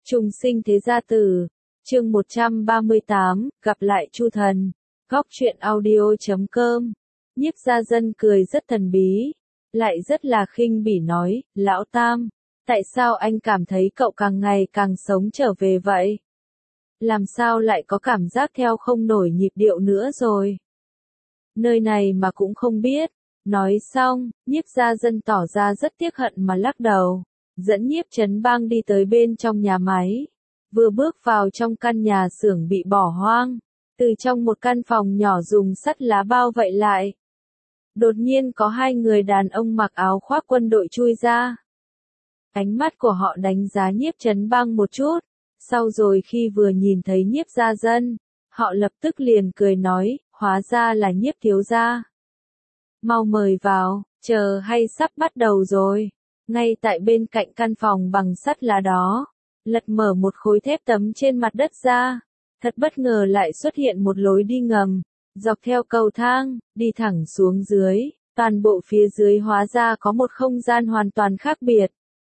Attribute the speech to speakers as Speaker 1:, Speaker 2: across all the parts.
Speaker 1: Trùng sinh thế gia tử, chương 138, gặp lại Chu Thần, góc truyện audio.com. Nhiếp gia dân cười rất thần bí, lại rất là khinh bỉ nói, lão Tam, tại sao anh cảm thấy cậu càng ngày càng sống trở về vậy? Làm sao lại có cảm giác theo không nổi nhịp điệu nữa rồi? Nơi này mà cũng không biết. Nói xong, Nhiếp gia dân tỏ ra rất tiếc hận mà lắc đầu, dẫn Nhiếp Trấn Bang đi tới bên trong nhà máy. Vừa bước vào trong căn nhà xưởng bị bỏ hoang, từ trong một căn phòng nhỏ dùng sắt lá bao vây lại. Đột nhiên có hai người đàn ông mặc áo khoác quân đội chui ra. Ánh mắt của họ đánh giá Nhiếp Trấn Bang một chút, sau rồi khi vừa nhìn thấy Nhiếp gia dân, họ lập tức liền cười nói, hóa ra là Nhiếp thiếu gia. Mau mời vào, chờ hay sắp bắt đầu rồi. Ngay tại bên cạnh căn phòng bằng sắt lá đó, lật mở một khối thép tấm trên mặt đất ra. Thật bất ngờ lại xuất hiện một lối đi ngầm, dọc theo cầu thang, đi thẳng xuống dưới. Toàn bộ phía dưới hóa ra có một không gian hoàn toàn khác biệt.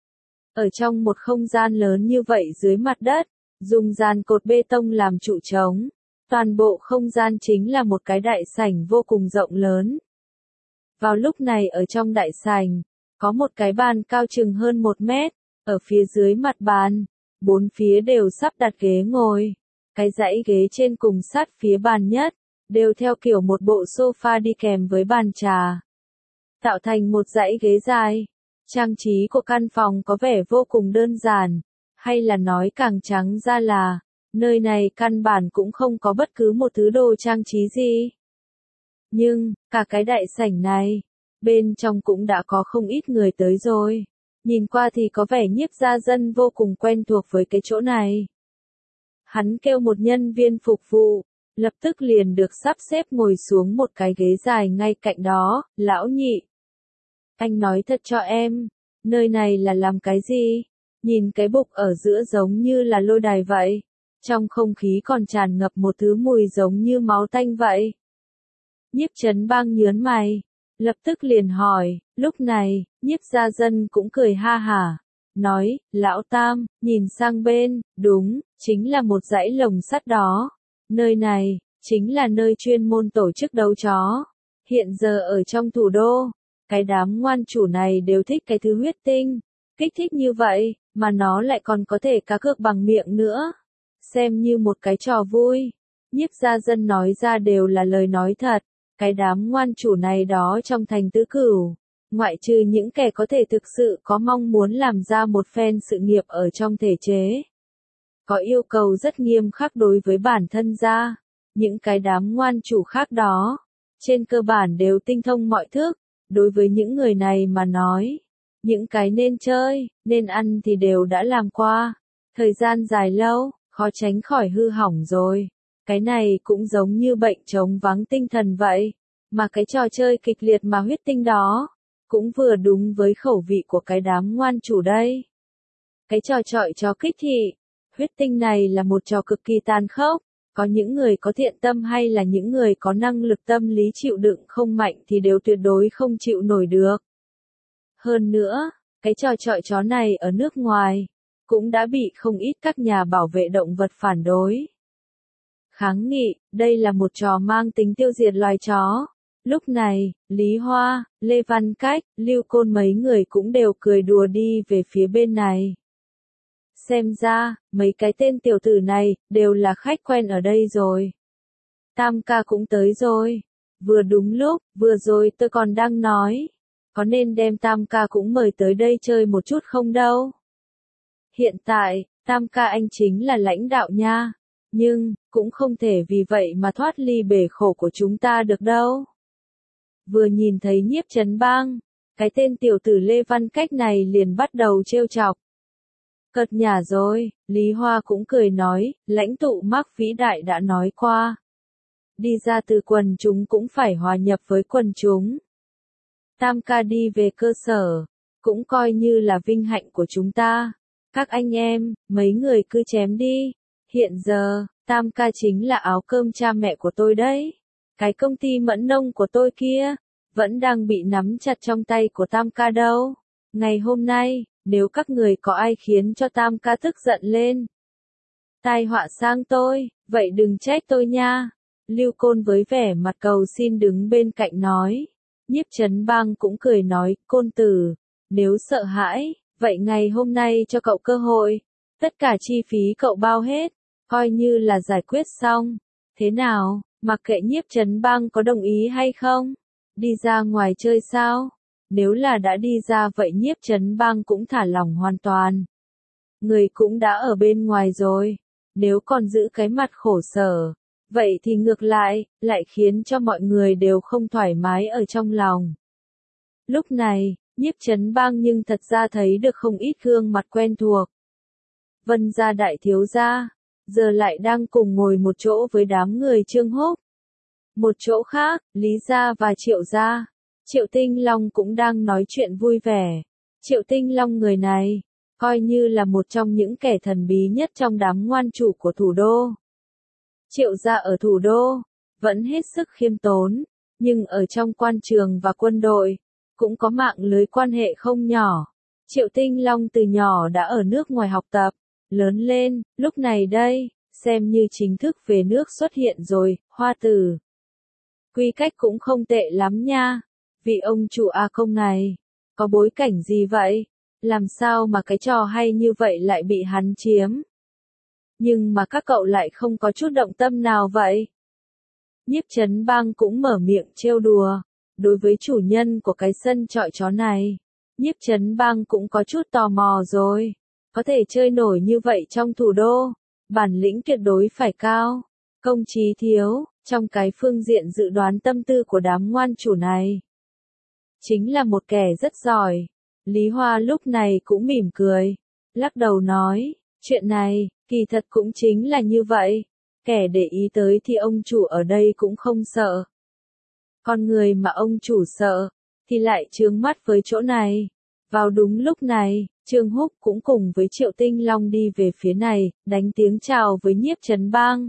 Speaker 1: Ở trong một không gian lớn như vậy dưới mặt đất, dùng dàn cột bê tông làm trụ trống. Toàn bộ không gian chính là một cái đại sảnh vô cùng rộng lớn. Vào lúc này ở trong đại sảnh, có một cái bàn cao chừng hơn 1 mét, ở phía dưới mặt bàn, 4 phía đều sắp đặt ghế ngồi. Cái dãy ghế trên cùng sát phía bàn nhất, đều theo kiểu một bộ sofa đi kèm với bàn trà. Tạo thành một dãy ghế dài. Trang trí của căn phòng có vẻ vô cùng đơn giản, hay là nói càng trắng ra là, nơi này căn bản cũng không có bất cứ một thứ đồ trang trí gì. Nhưng, cả cái đại sảnh này, bên trong cũng đã có không ít người tới rồi. Nhìn qua thì có vẻ Nhiếp gia dân vô cùng quen thuộc với cái chỗ này. Hắn kêu một nhân viên phục vụ, lập tức liền được sắp xếp ngồi xuống một cái ghế dài ngay cạnh đó, lão Nhị. Anh nói thật cho em, nơi này là làm cái gì? Nhìn cái bục ở giữa giống như là lôi đài vậy. Trong không khí còn tràn ngập một thứ mùi giống như máu tanh vậy. Nhiếp Trấn Bang nhớn mày, lập tức liền hỏi, lúc này, Nhiếp gia dân cũng cười ha hả, nói, lão Tam, nhìn sang bên, đúng, chính là một dãy lồng sắt đó. Nơi này, chính là nơi chuyên môn tổ chức đấu chó. Hiện giờ ở trong thủ đô, cái đám ngoan chủ này đều thích cái thứ huyết tinh, kích thích như vậy, mà nó lại còn có thể cá cược bằng miệng nữa. Xem như một cái trò vui. Nhiếp gia dân nói ra đều là lời nói thật. Cái đám ngoan chủ này đó trong thành Tứ Cửu, ngoại trừ những kẻ có thể thực sự có mong muốn làm ra một phen sự nghiệp ở trong thể chế, có yêu cầu rất nghiêm khắc đối với bản thân ra, những cái đám ngoan chủ khác đó, trên cơ bản đều tinh thông mọi thức. Đối với những người này mà nói, những cái nên chơi, nên ăn thì đều đã làm qua, thời gian dài lâu, khó tránh khỏi hư hỏng rồi. Cái này cũng giống như bệnh trống vắng tinh thần vậy, mà cái trò chơi kịch liệt mà huyết tinh đó, cũng vừa đúng với khẩu vị của cái đám ngoan chủ đây. Cái trò chọi trò kích thị, huyết tinh này là một trò cực kỳ tàn khốc, có những người có thiện tâm hay là những người có năng lực tâm lý chịu đựng không mạnh thì đều tuyệt đối không chịu nổi được. Hơn nữa, cái trò chọi chó này ở nước ngoài, cũng đã bị không ít các nhà bảo vệ động vật phản đối. Kháng nghị, đây là một trò mang tính tiêu diệt loài chó. Lúc này, Lý Hoa, Lê Văn Cách, Lưu Côn mấy người cũng đều cười đùa đi về phía bên này. Xem ra, mấy cái tên tiểu tử này, đều là khách quen ở đây rồi. Tam ca cũng tới rồi. Vừa đúng lúc, vừa rồi tôi còn đang nói, có nên đem Tam ca cũng mời tới đây chơi một chút không đâu. Hiện tại, Tam ca anh chính là lãnh đạo nha. Nhưng, cũng không thể vì vậy mà thoát ly bể khổ của chúng ta được đâu. Vừa nhìn thấy Nhiếp Trấn Bang, cái tên tiểu tử Lê Văn Cách này liền bắt đầu trêu chọc. Cợt nhả rồi, Lý Hoa cũng cười nói, lãnh tụ Mác vĩ đại đã nói qua. Đi ra từ quần chúng cũng phải hòa nhập với quần chúng. Tam ca đi về cơ sở, cũng coi như là vinh hạnh của chúng ta. Các anh em, mấy người cứ chém đi. Hiện giờ, Tam ca chính là áo cơm cha mẹ của tôi đấy. Cái công ty mẫn nông của tôi kia, vẫn đang bị nắm chặt trong tay của Tam ca đâu. Ngày hôm nay, nếu các người có ai khiến cho Tam ca tức giận lên, tai họa sang tôi, vậy đừng trách tôi nha. Lưu Côn với vẻ mặt cầu xin đứng bên cạnh nói. Nhiếp Chấn Bang cũng cười nói, Côn tử, nếu sợ hãi, vậy ngày hôm nay cho cậu cơ hội, tất cả chi phí cậu bao hết, coi như là giải quyết xong. Thế nào, mặc kệ Nhiếp Chấn Bang có đồng ý hay không? Đi ra ngoài chơi sao? Nếu là đã đi ra vậy Nhiếp Chấn Bang cũng thả lỏng hoàn toàn. Người cũng đã ở bên ngoài rồi, nếu còn giữ cái mặt khổ sở, vậy thì ngược lại khiến cho mọi người đều không thoải mái ở trong lòng. Lúc này, Nhiếp Chấn Bang nhưng thật ra thấy được không ít gương mặt quen thuộc. Vân gia đại thiếu gia, giờ lại đang cùng ngồi một chỗ với đám người Trương Húc. Một chỗ khác, Lý gia và Triệu gia, Triệu Tinh Long cũng đang nói chuyện vui vẻ. Triệu Tinh Long người này, coi như là một trong những kẻ thần bí nhất trong đám ngoan chủ của thủ đô. Triệu gia ở thủ đô, vẫn hết sức khiêm tốn, nhưng ở trong quan trường và quân đội, cũng có mạng lưới quan hệ không nhỏ. Triệu Tinh Long từ nhỏ đã ở nước ngoài học tập, lớn lên, lúc này đây, xem như chính thức về nước xuất hiện rồi, Hoa tử. Quy cách cũng không tệ lắm nha, vị ông chủ A Công này, có bối cảnh gì vậy? Làm sao mà cái trò hay như vậy lại bị hắn chiếm? Nhưng mà các cậu lại không có chút động tâm nào vậy? Nhiếp Chấn Bang cũng mở miệng trêu đùa. Đối với chủ nhân của cái sân chọi chó này, Nhiếp Chấn Bang cũng có chút tò mò rồi. Có thể chơi nổi như vậy trong thủ đô, bản lĩnh tuyệt đối phải cao. Công trí thiếu, trong cái phương diện dự đoán tâm tư của đám ngoan chủ này, chính là một kẻ rất giỏi. Lý Hoa lúc này cũng mỉm cười, lắc đầu nói, chuyện này, kỳ thật cũng chính là như vậy. Kẻ để ý tới thì ông chủ ở đây cũng không sợ. Con người mà ông chủ sợ, thì lại chướng mắt với chỗ này. Vào đúng lúc này, Trương Húc cũng cùng với Triệu Tinh Long đi về phía này, đánh tiếng chào với Nhiếp Chấn Bang.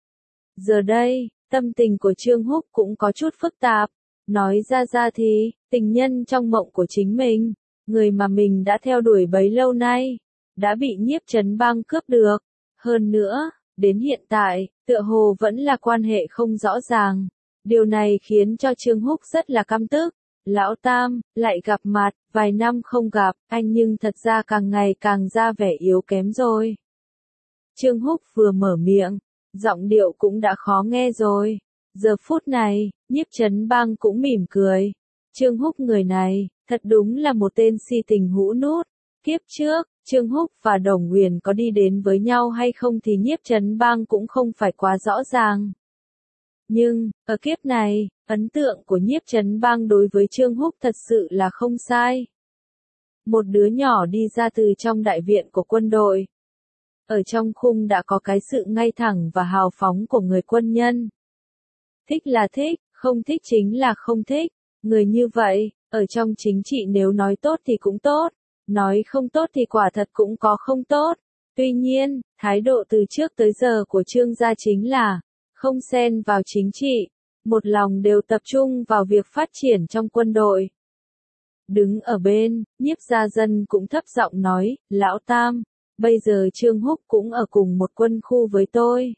Speaker 1: Giờ đây, tâm tình của Trương Húc cũng có chút phức tạp. Nói ra thì, tình nhân trong mộng của chính mình, người mà mình đã theo đuổi bấy lâu nay, đã bị Nhiếp Chấn Bang cướp được. Hơn nữa, đến hiện tại, tựa hồ vẫn là quan hệ không rõ ràng. Điều này khiến cho Trương Húc rất là căm tức. Lão Tam, lại gặp mặt, vài năm không gặp, anh nhưng thật ra càng ngày càng ra vẻ yếu kém rồi. Trương Húc vừa mở miệng, giọng điệu cũng đã khó nghe rồi. Giờ phút này, Nhiếp Chấn Bang cũng mỉm cười. Trương Húc người này, thật đúng là một tên si tình hũ nút. Kiếp trước, Trương Húc và Đồng Huyền có đi đến với nhau hay không thì Nhiếp Chấn Bang cũng không phải quá rõ ràng. Nhưng, ở kiếp này, ấn tượng của Nhiếp Chấn Bang đối với Trương Húc thật sự là không sai. Một đứa nhỏ đi ra từ trong đại viện của quân đội. Ở trong khung đã có cái sự ngay thẳng và hào phóng của người quân nhân. Thích là thích, không thích chính là không thích. Người như vậy, ở trong chính trị nếu nói tốt thì cũng tốt, nói không tốt thì quả thật cũng có không tốt. Tuy nhiên, thái độ từ trước tới giờ của Trương gia chính là không xen vào chính trị, một lòng đều tập trung vào việc phát triển trong quân đội. Đứng ở bên, Nhiếp Gia Dân cũng thấp giọng nói, Lão Tam, bây giờ Trương Húc cũng ở cùng một quân khu với tôi.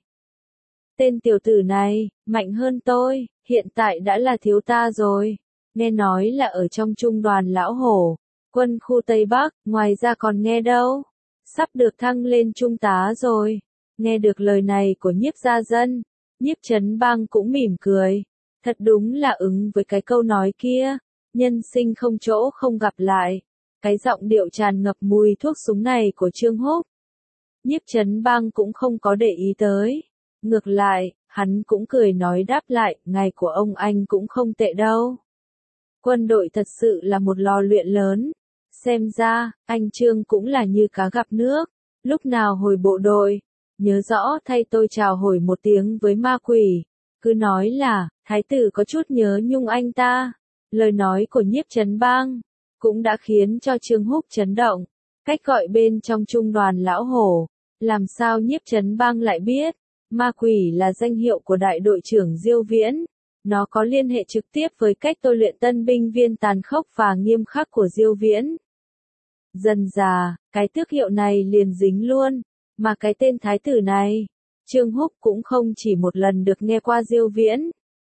Speaker 1: Tên tiểu tử này, mạnh hơn tôi, hiện tại đã là thiếu ta rồi. Nghe nói là ở trong trung đoàn Lão Hổ, quân khu Tây Bắc, ngoài ra còn nghe đâu. Sắp được thăng lên trung tá rồi. Nghe được lời này của Nhiếp Gia Dân, Nhiếp Chấn Bang cũng mỉm cười. Thật đúng là ứng với cái câu nói kia, nhân sinh không chỗ không gặp lại. Cái giọng điệu tràn ngập mùi thuốc súng này của Trương Húc, Nhiếp Chấn Bang cũng không có để ý tới. Ngược lại, hắn cũng cười nói đáp lại, ngày của ông anh cũng không tệ đâu. Quân đội thật sự là một lò luyện lớn. Xem ra, anh Trương cũng là như cá gặp nước. Lúc nào hồi bộ đội, nhớ rõ thay tôi chào hỏi một tiếng với ma quỷ. Cứ nói là, thái tử có chút nhớ nhung anh ta. Lời nói của Nhiếp Chấn Bang cũng đã khiến cho Trương Húc chấn động. Cách gọi bên trong trung đoàn Lão Hổ, làm sao Nhiếp Chấn Bang lại biết? Ma quỷ là danh hiệu của đại đội trưởng Diêu Viễn. Nó có liên hệ trực tiếp với cách tôi luyện tân binh viên tàn khốc và nghiêm khắc của Diêu Viễn. Dần dà, cái tước hiệu này liền dính luôn, mà cái tên thái tử này, Trương Húc cũng không chỉ một lần được nghe qua Diêu Viễn.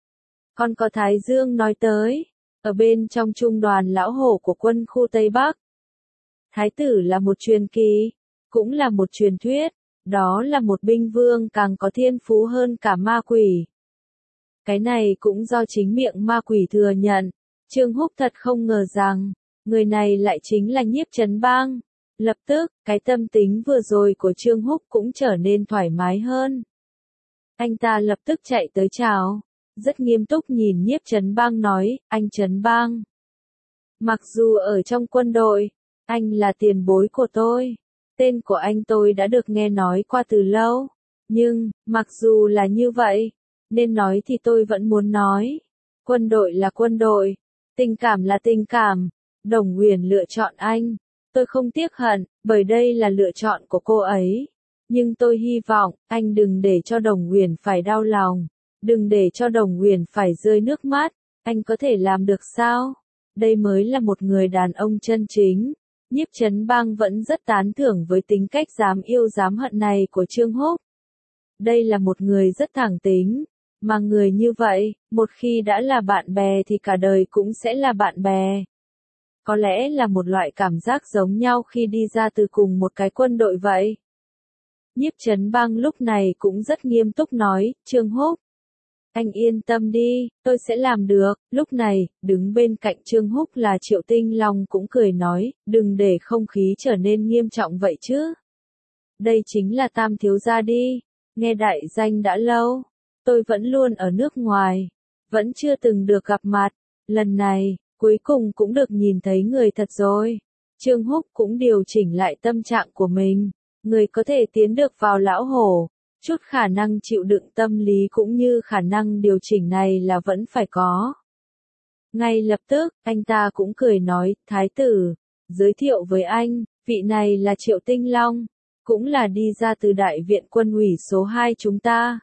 Speaker 1: Còn có Thái Dương nói tới, ở bên trong trung đoàn lão hổ của quân khu Tây Bắc. Thái tử là một truyền kỳ, cũng là một truyền thuyết, đó là một binh vương càng có thiên phú hơn cả ma quỷ. Cái này cũng do chính miệng ma quỷ thừa nhận, Trương Húc thật không ngờ rằng, người này lại chính là Nhiếp Chấn Bang. Lập tức, cái tâm tính vừa rồi của Trương Húc cũng trở nên thoải mái hơn. Anh ta lập tức chạy tới chào, rất nghiêm túc nhìn Nhiếp Chấn Bang nói, anh Chấn Bang. Mặc dù ở trong quân đội, anh là tiền bối của tôi, tên của anh tôi đã được nghe nói qua từ lâu, nhưng, mặc dù là như vậy, nên nói thì tôi vẫn muốn nói. Quân đội là quân đội, tình cảm là tình cảm, Đồng Huyền lựa chọn anh. Tôi không tiếc hận, bởi đây là lựa chọn của cô ấy. Nhưng tôi hy vọng, anh đừng để cho Đồng Huyền phải đau lòng. Đừng để cho Đồng Huyền phải rơi nước mắt. Anh có thể làm được sao? Đây mới là một người đàn ông chân chính. Nhiếp Chấn Bang vẫn rất tán thưởng với tính cách dám yêu dám hận này của Trương Húc. Đây là một người rất thẳng tính. Mà người như vậy, một khi đã là bạn bè thì cả đời cũng sẽ là bạn bè. Có lẽ là một loại cảm giác giống nhau khi đi ra từ cùng một cái quân đội vậy. Nhiếp Chấn Bang lúc này cũng rất nghiêm túc nói, Trương Húc. Anh yên tâm đi, tôi sẽ làm được. Lúc này, đứng bên cạnh Trương Húc là Triệu Tinh Long cũng cười nói, đừng để không khí trở nên nghiêm trọng vậy chứ. Đây chính là Tam thiếu gia đi, nghe đại danh đã lâu. Tôi vẫn luôn ở nước ngoài, vẫn chưa từng được gặp mặt. Lần này, cuối cùng cũng được nhìn thấy người thật rồi. Trương Húc cũng điều chỉnh lại tâm trạng của mình. Người có thể tiến được vào lão hổ, chút khả năng chịu đựng tâm lý cũng như khả năng điều chỉnh này là vẫn phải có. Ngay lập tức, anh ta cũng cười nói, Thái tử, giới thiệu với anh, vị này là Triệu Tinh Long, cũng là đi ra từ đại viện quân ủy số 2 chúng ta.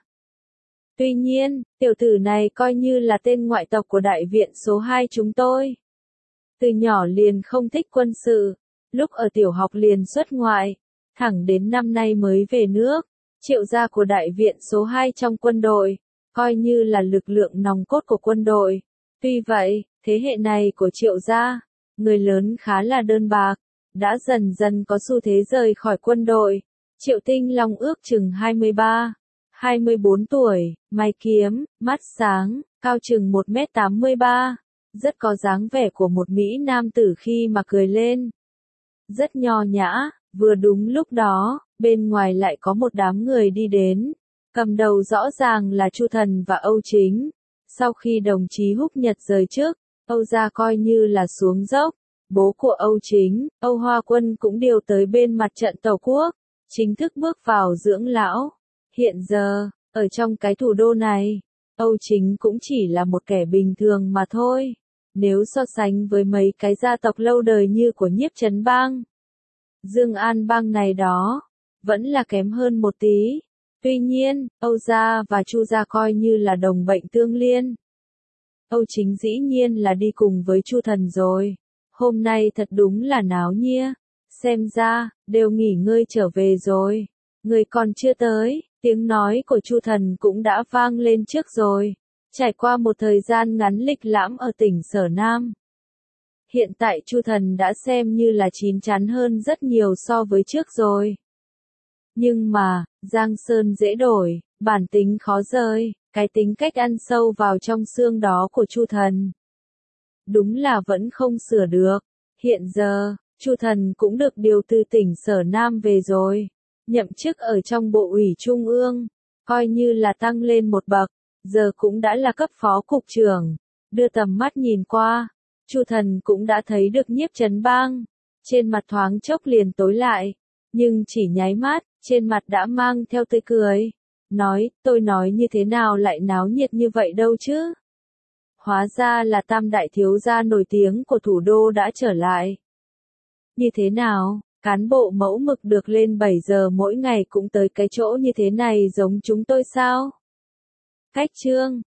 Speaker 1: Tuy nhiên, tiểu tử này coi như là tên ngoại tộc của đại viện số 2 chúng tôi. Từ nhỏ liền không thích quân sự, lúc ở tiểu học liền xuất ngoại, thẳng đến năm nay mới về nước. Triệu gia của đại viện số 2 trong quân đội, coi như là lực lượng nòng cốt của quân đội. Tuy vậy, thế hệ này của Triệu gia, người lớn khá là đơn bạc, đã dần dần có xu thế rời khỏi quân đội. Triệu Tinh Long ước chừng 23, 24 tuổi, mày kiếm, mắt sáng, cao chừng 1m83, rất có dáng vẻ của một Mỹ nam tử khi mà cười lên. Rất nho nhã, vừa đúng lúc đó, bên ngoài lại có một đám người đi đến, cầm đầu rõ ràng là Chu Thần và Âu Chính. Sau khi đồng chí Húc Nhật rời trước, Âu gia coi như là xuống dốc, bố của Âu Chính, Âu Hoa Quân cũng điều tới bên mặt trận Tổ quốc, chính thức bước vào dưỡng lão. Hiện giờ, ở trong cái thủ đô này, Âu Chính cũng chỉ là một kẻ bình thường mà thôi. Nếu so sánh với mấy cái gia tộc lâu đời như của Nhiếp Chấn Bang, Dương An Bang này đó, vẫn là kém hơn một tí. Tuy nhiên, Âu gia và Chu gia coi như là đồng bệnh tương liên. Âu Chính dĩ nhiên là đi cùng với Chu Thần rồi. Hôm nay thật đúng là náo nhia. Xem ra, đều nghỉ ngơi trở về rồi. Người còn chưa tới, tiếng nói của Chu Thần cũng đã vang lên trước rồi. Trải qua một thời gian ngắn lịch lãm ở tỉnh Sở Nam, hiện tại Chu Thần đã xem như là chín chắn hơn rất nhiều so với trước rồi. Nhưng mà, Giang Sơn dễ đổi, bản tính khó rời, cái tính cách ăn sâu vào trong xương đó của Chu Thần, đúng là vẫn không sửa được. Hiện giờ, Chu Thần cũng được điều từ tỉnh Sở Nam về rồi, nhậm chức ở trong Bộ ủy Trung ương, coi như là tăng lên một bậc, giờ cũng đã là cấp phó cục trưởng. Đưa tầm mắt nhìn qua, Chu Thần cũng đã thấy được Nhiếp Chấn Bang, trên mặt thoáng chốc liền tối lại, nhưng chỉ nháy mắt, trên mặt đã mang theo tươi cười, nói, tôi nói như thế nào lại náo nhiệt như vậy đâu chứ. Hóa ra là Tam đại thiếu gia nổi tiếng của thủ đô đã trở lại. Như thế nào, cán bộ mẫu mực được lên 7 giờ mỗi ngày cũng tới cái chỗ như thế này giống chúng tôi sao? Cách chương